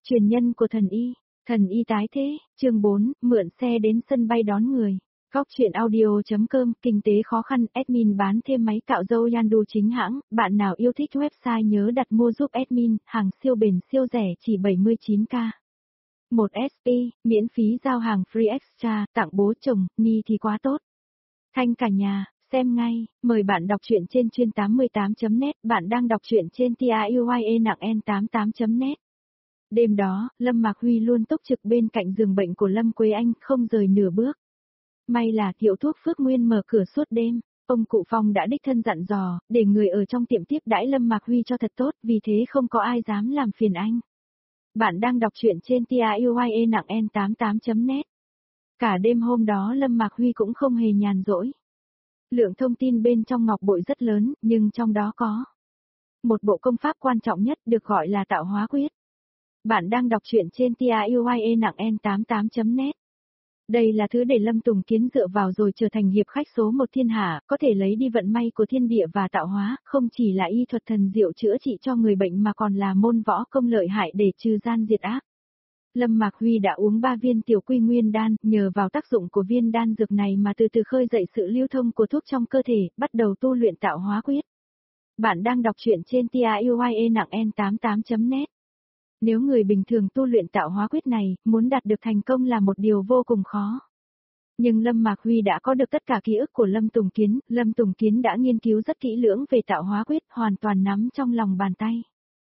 Truyền nhân của thần y tái thế, chương 4, mượn xe đến sân bay đón người. Góc truyện audio.com, kinh tế khó khăn, admin bán thêm máy cạo râu Yandu chính hãng, bạn nào yêu thích website nhớ đặt mua giúp admin, hàng siêu bền siêu rẻ chỉ 79k. 1 SP, miễn phí giao hàng free extra, tặng bố chồng, ni thì quá tốt. Thanh cả nhà, xem ngay, mời bạn đọc truyện trên chuyên 88.net, bạn đang đọc truyện trên TIUYE nặng N88.net. Đêm đó, Lâm Mạc Huy luôn túc trực bên cạnh giường bệnh của Lâm Quế Anh, không rời nửa bước. May là hiệu thuốc Phước Nguyên mở cửa suốt đêm, ông cụ Phong đã đích thân dặn dò, để người ở trong tiệm tiếp đãi Lâm Mạc Huy cho thật tốt, vì thế không có ai dám làm phiền anh. Bạn đang đọc truyện trên TIUYE nặng N88.net. Cả đêm hôm đó Lâm Mạc Huy cũng không hề nhàn rỗi. Lượng thông tin bên trong ngọc bội rất lớn, nhưng trong đó có một bộ công pháp quan trọng nhất được gọi là tạo hóa quyết. Bạn đang đọc truyện trên TIUYE nặng N88.net. Đây là thứ để Lâm Tùng Kiến dựa vào rồi trở thành hiệp khách số 1 thiên hạ, có thể lấy đi vận may của thiên địa và tạo hóa, không chỉ là y thuật thần diệu chữa trị cho người bệnh mà còn là môn võ công lợi hại để trừ gian diệt ác. Lâm Mạc Huy đã uống 3 viên tiểu quy nguyên đan, nhờ vào tác dụng của viên đan dược này mà từ từ khơi dậy sự lưu thông của thuốc trong cơ thể, bắt đầu tu luyện tạo hóa quyết. Bạn đang đọc truyện trên TIUYE nặng N88.net. Nếu người bình thường tu luyện tạo hóa quyết này, muốn đạt được thành công là một điều vô cùng khó. Nhưng Lâm Mạc Huy đã có được tất cả ký ức của Lâm Tùng Kiến đã nghiên cứu rất kỹ lưỡng về tạo hóa quyết, hoàn toàn nắm trong lòng bàn tay.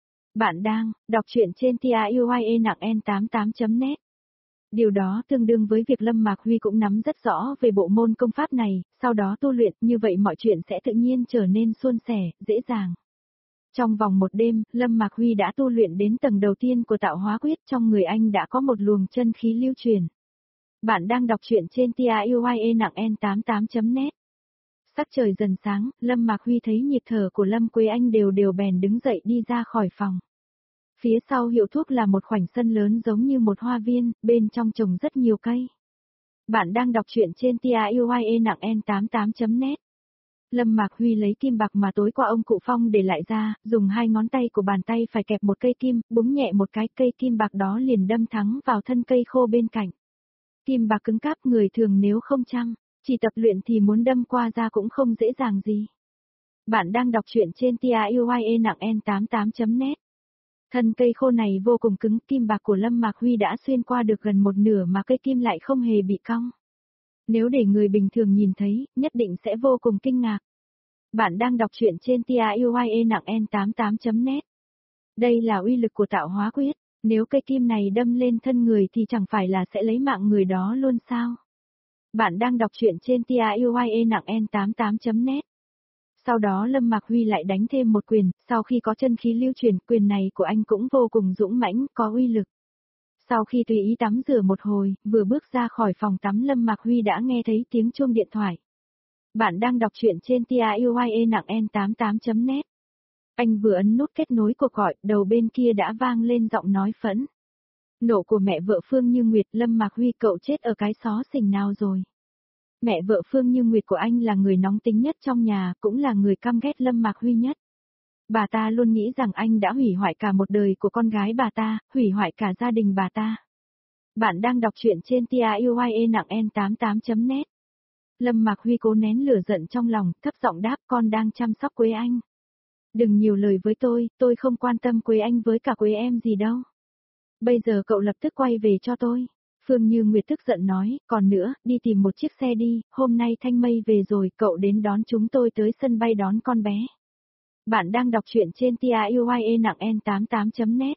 Bạn đang đọc truyện trên TIUYE nặng N88.net. Điều đó tương đương với việc Lâm Mạc Huy cũng nắm rất rõ về bộ môn công pháp này, sau đó tu luyện, như vậy mọi chuyện sẽ tự nhiên trở nên suôn sẻ, dễ dàng. Trong vòng một đêm, Lâm Mạc Huy đã tu luyện đến tầng đầu tiên của tạo hóa quyết, trong người anh đã có một luồng chân khí lưu truyền. Bạn đang đọc truyện trên TIUYE nặng N88.net. Sắc trời dần sáng, Lâm Mạc Huy thấy nhịp thở của Lâm Quế Anh đều bèn đứng dậy đi ra khỏi phòng. Phía sau hiệu thuốc là một khoảnh sân lớn giống như một hoa viên, bên trong trồng rất nhiều cây. Bạn đang đọc truyện trên TIUYE nặng N88.net. Lâm Mạc Huy lấy kim bạc mà tối qua ông cụ Phong để lại ra, dùng 2 ngón tay của bàn tay phải kẹp một cây kim, búng nhẹ một cái, cây kim bạc đó liền đâm thẳng vào thân cây khô bên cạnh. Kim bạc cứng cáp, người thường nếu không chỉ tập luyện thì muốn đâm qua da cũng không dễ dàng gì. Bạn đang đọc truyện trên TIUYE nặng N88.net. Thân cây khô này vô cùng cứng, kim bạc của Lâm Mạc Huy đã xuyên qua được gần một nửa mà cây kim lại không hề bị cong. Nếu để người bình thường nhìn thấy, nhất định sẽ vô cùng kinh ngạc. Bạn đang đọc truyện trên TIUYE nặng N88.net. Đây là uy lực của tạo hóa quyết, nếu cây kim này đâm lên thân người thì chẳng phải là sẽ lấy mạng người đó luôn sao? Bạn đang đọc truyện trên TIUYE nặng N88.net. Sau đó Lâm Mạc Huy lại đánh thêm một quyền, sau khi có chân khí lưu truyền, quyền này của anh cũng vô cùng dũng mãnh, có uy lực. Sau khi tùy ý tắm rửa một hồi, vừa bước ra khỏi phòng tắm Lâm Mạc Huy đã nghe thấy tiếng chuông điện thoại. Bạn đang đọc truyện trên TIUYE nặng N88.net. Anh vừa ấn nút kết nối cuộc gọi, đầu bên kia đã vang lên giọng nói phẫn nộ của mẹ vợ Phương Như Nguyệt. Lâm Mạc Huy, cậu chết ở cái xó xỉnh nào rồi? Mẹ vợ Phương Như Nguyệt của anh là người nóng tính nhất trong nhà, cũng là người căm ghét Lâm Mạc Huy nhất. Bà ta luôn nghĩ rằng anh đã hủy hoại cả một đời của con gái bà ta, hủy hoại cả gia đình bà ta. Bạn đang đọc truyện trên TIUYE nặng N88.net. Lâm Mạc Huy cố nén lửa giận trong lòng, thấp giọng đáp, con đang chăm sóc Quế Anh. Đừng nhiều lời với tôi không quan tâm Quế Anh với cả Quế em gì đâu. Bây giờ cậu lập tức quay về cho tôi. Phương Như Nguyệt tức giận nói, còn nữa, đi tìm một chiếc xe đi, hôm nay Thanh Mây về rồi, cậu đến đón chúng tôi tới sân bay đón con bé. Bạn đang đọc truyện trên TIUYE nặng N88.net.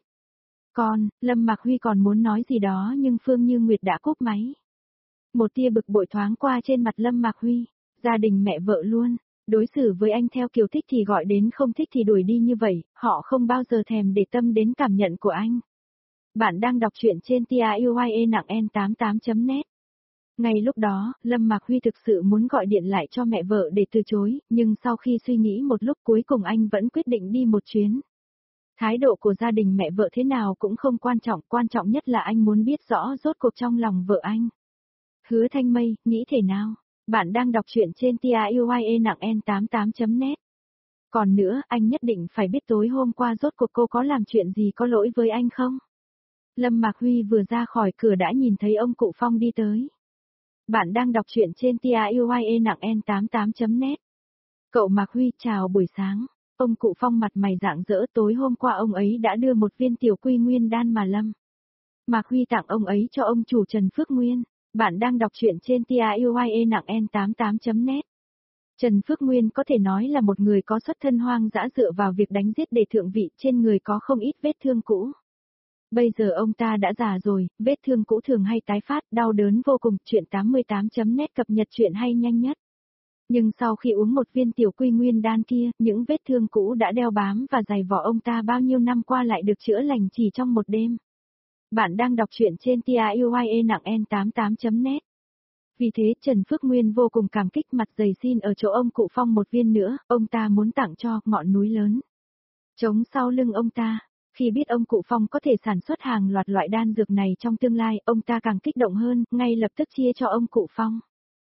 Lâm Mạc Huy còn muốn nói gì đó nhưng Phương Như Nguyệt đã cúp máy. Một tia bực bội thoáng qua trên mặt Lâm Mạc Huy, gia đình mẹ vợ luôn, đối xử với anh theo kiểu thích thì gọi đến, không thích thì đuổi đi như vậy, họ không bao giờ thèm để tâm đến cảm nhận của anh. Bạn đang đọc truyện trên TIUYE nặng N88.net. Ngay lúc đó, Lâm Mạc Huy thực sự muốn gọi điện lại cho mẹ vợ để từ chối, nhưng sau khi suy nghĩ một lúc cuối cùng anh vẫn quyết định đi một chuyến. Thái độ của gia đình mẹ vợ thế nào cũng không quan trọng nhất là anh muốn biết rõ rốt cuộc trong lòng vợ anh. Hứa Thanh Mây, nghĩ thế nào? Bạn đang đọc truyện trên TIUYE nặng N88.net. Còn nữa, anh nhất định phải biết tối hôm qua rốt cuộc cô có làm chuyện gì có lỗi với anh không? Lâm Mạc Huy vừa ra khỏi cửa đã nhìn thấy ông cụ Phong đi tới. Bạn đang đọc truyện trên TIUYE nặng N88.net. Cậu Mạc Huy chào buổi sáng. Ông cụ Phong mặt mày rạng rỡ, tối hôm qua ông ấy đã đưa một viên tiểu quy nguyên đan mà Lâm Mạc Huy tặng ông ấy cho ông chủ Trần Phước Nguyên. Bạn đang đọc truyện trên TIUYE nặng N88.net. Trần Phước Nguyên có thể nói là một người có xuất thân hoang dã dựa vào việc đánh giết để thượng vị, trên người có không ít vết thương cũ. Bây giờ ông ta đã già rồi, vết thương cũ thường hay tái phát, đau đớn vô cùng. Chuyện 88.net cập nhật chuyện hay nhanh nhất. Nhưng sau khi uống một viên tiểu quy nguyên đan kia, những vết thương cũ đã đeo bám và dày vò ông ta bao nhiêu năm qua lại được chữa lành chỉ trong một đêm. Bạn đang đọc truyện trên TIUYE nặng N88.net. Vì thế Trần Phước Nguyên vô cùng cảm kích, mặt dày xin ở chỗ ông cụ Phong một viên nữa, ông ta muốn tặng cho ngọn núi lớn trống sau lưng ông ta. Khi biết ông cụ Phong có thể sản xuất hàng loạt loại đan dược này trong tương lai, ông ta càng kích động hơn, ngay lập tức chia cho ông cụ Phong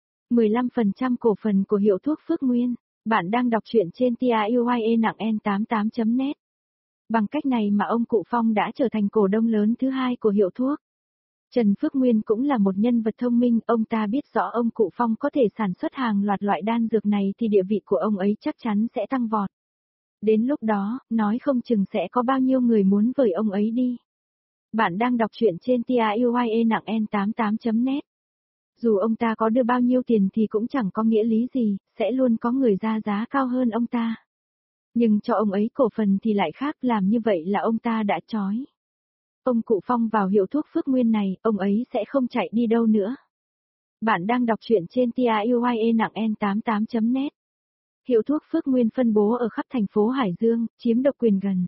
15% cổ phần của hiệu thuốc Phước Nguyên. Bạn đang đọc truyện trên TIUYE nặng N88.net. Bằng cách này mà ông cụ Phong đã trở thành cổ đông lớn thứ hai của hiệu thuốc. Trần Phước Nguyên cũng là một nhân vật thông minh, ông ta biết rõ ông cụ Phong có thể sản xuất hàng loạt loại đan dược này thì địa vị của ông ấy chắc chắn sẽ tăng vọt. Đến lúc đó, nói không chừng sẽ có bao nhiêu người muốn với ông ấy đi. Bạn đang đọc truyện trên TIUYE nặng N88.net. Dù ông ta có đưa bao nhiêu tiền thì cũng chẳng có nghĩa lý gì, sẽ luôn có người ra giá cao hơn ông ta. Nhưng cho ông ấy cổ phần thì lại khác, làm như vậy là ông ta đã chói ông cụ Phong vào hiệu thuốc Phước Nguyên này, ông ấy sẽ không chạy đi đâu nữa. Bạn đang đọc truyện trên TIUYE nặng N88.net. Hiệu thuốc Phước Nguyên phân bố ở khắp thành phố Hải Dương, chiếm độc quyền gần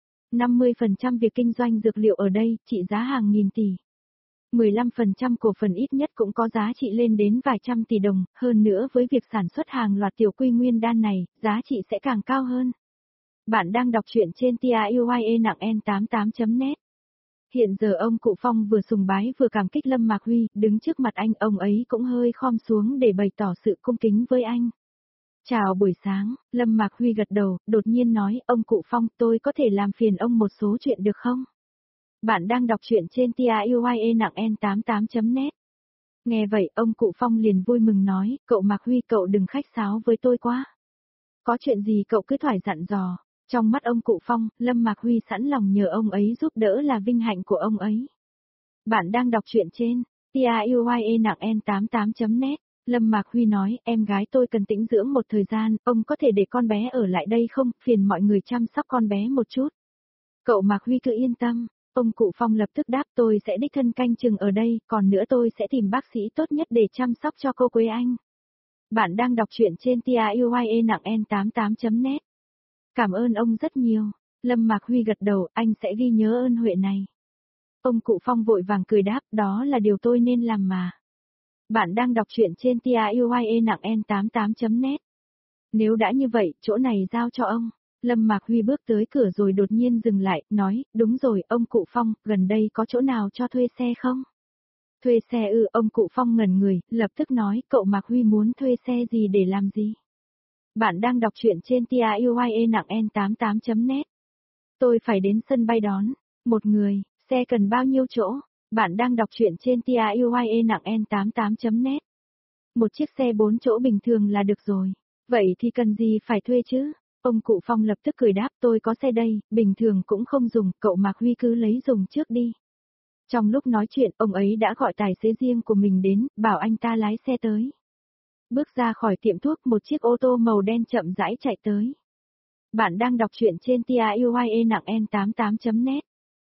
50% việc kinh doanh dược liệu ở đây, trị giá hàng nghìn tỷ. 15% cổ phần ít nhất cũng có giá trị lên đến vài trăm tỷ đồng, hơn nữa với việc sản xuất hàng loạt tiểu quy nguyên đan này, giá trị sẽ càng cao hơn. Bạn đang đọc truyện trên TIUYE nặng N88.net. Hiện giờ ông cụ Phong vừa sùng bái vừa cảm kích Lâm Mạc Huy, đứng trước mặt anh, ông ấy cũng hơi khom xuống để bày tỏ sự cung kính với anh. Chào buổi sáng, Lâm Mạc Huy gật đầu, đột nhiên nói, ông cụ Phong, tôi có thể làm phiền ông một số chuyện được không? Bạn đang đọc truyện trên TIUYE nặng N88.net. Nghe vậy, ông cụ Phong liền vui mừng nói, cậu Mạc Huy, cậu đừng khách sáo với tôi quá. Có chuyện gì cậu cứ thoải dặn dò. Trong mắt ông cụ Phong, Lâm Mạc Huy sẵn lòng nhờ ông ấy giúp đỡ là vinh hạnh của ông ấy. Bạn đang đọc truyện trên TIUYE nặng N88.net. Lâm Mạc Huy nói, em gái tôi cần tĩnh dưỡng một thời gian, ông có thể để con bé ở lại đây không, phiền mọi người chăm sóc con bé một chút. Cậu Mạc Huy cứ yên tâm. Ông cụ Phong lập tức đáp, tôi sẽ đích thân canh chừng ở đây, còn nữa tôi sẽ tìm bác sĩ tốt nhất để chăm sóc cho cô Quế Anh. Bạn đang đọc truyện trên TIUYE nặng N88.net. Cảm ơn ông rất nhiều. Lâm Mạc Huy gật đầu, anh sẽ ghi nhớ ơn huệ này. Ông cụ Phong vội vàng cười đáp, đó là điều tôi nên làm mà. Bạn đang đọc truyện trên TIUYE nặng N88.net. Nếu đã như vậy, chỗ này giao cho ông. Lâm Mạc Huy bước tới cửa rồi đột nhiên dừng lại, nói, đúng rồi, ông cụ Phong, gần đây có chỗ nào cho thuê xe không? Thuê xe ư? Ông cụ Phong ngẩn người, lập tức nói, cậu Mạc Huy muốn thuê xe gì để làm gì? Bạn đang đọc truyện trên TIUYE nặng N88.net. Tôi phải đến sân bay đón một người, xe cần bao nhiêu chỗ? Bạn đang đọc truyện trên TIUYE nặng N88.net. Một chiếc xe 4 chỗ bình thường là được rồi. Vậy thì cần gì phải thuê chứ? Ông cụ Phong lập tức cười đáp, tôi có xe đây, bình thường cũng không dùng, cậu Mạc Huy cứ lấy dùng trước đi. Trong lúc nói chuyện, ông ấy đã gọi tài xế riêng của mình đến, bảo anh ta lái xe tới. Bước ra khỏi tiệm thuốc, một chiếc ô tô màu đen chậm rãi chạy tới. Bạn đang đọc truyện trên TIUYE nặng N88.net.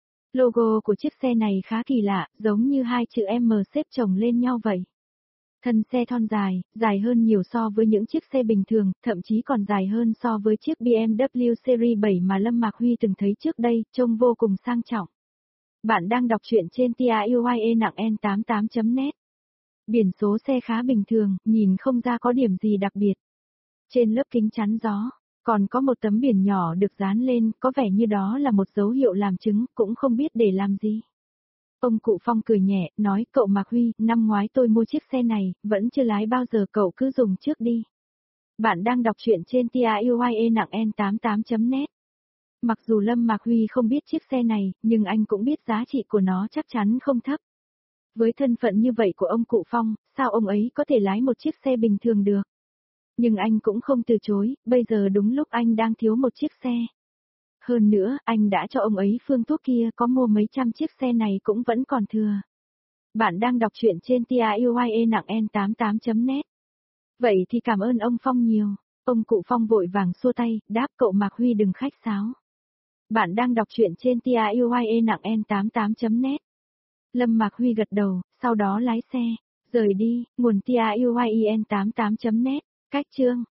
Logo của chiếc xe này khá kỳ lạ, giống như hai chữ M xếp chồng lên nhau vậy. Thân xe thon dài, dài hơn nhiều so với những chiếc xe bình thường, thậm chí còn dài hơn so với chiếc BMW Series 7 mà Lâm Mạc Huy từng thấy trước đây, trông vô cùng sang trọng. Bạn đang đọc truyện trên TIUYE nặng N88.net. Biển số xe khá bình thường, nhìn không ra có điểm gì đặc biệt. Trên lớp kính chắn gió, còn có một tấm biển nhỏ được dán lên, có vẻ như đó là một dấu hiệu làm chứng, cũng không biết để làm gì. Ông cụ Phong cười nhẹ, nói, cậu Mạc Huy, năm ngoái tôi mua chiếc xe này, vẫn chưa lái bao giờ, cậu cứ dùng trước đi. Bạn đang đọc truyện trên TIUYE nặng N88.net. Mặc dù Lâm Mạc Huy không biết chiếc xe này, nhưng anh cũng biết giá trị của nó chắc chắn không thấp. Với thân phận như vậy của ông cụ Phong, sao ông ấy có thể lái một chiếc xe bình thường được? Nhưng anh cũng không từ chối, bây giờ đúng lúc anh đang thiếu một chiếc xe. Hơn nữa, anh đã cho ông ấy phương thuốc kia, có mua mấy trăm chiếc xe này cũng vẫn còn thừa. Bạn đang đọc truyện trên TIUYE nặng N88.net. Vậy thì cảm ơn ông Phong nhiều. Ông cụ Phong vội vàng xua tay, đáp cậu Mạc Huy đừng khách sáo. Bạn đang đọc truyện trên TIUYE nặng N88.net. Lâm Mạc Huy gật đầu, sau đó lái xe, rời đi, nguồn TIUYE N88.net, cách chương.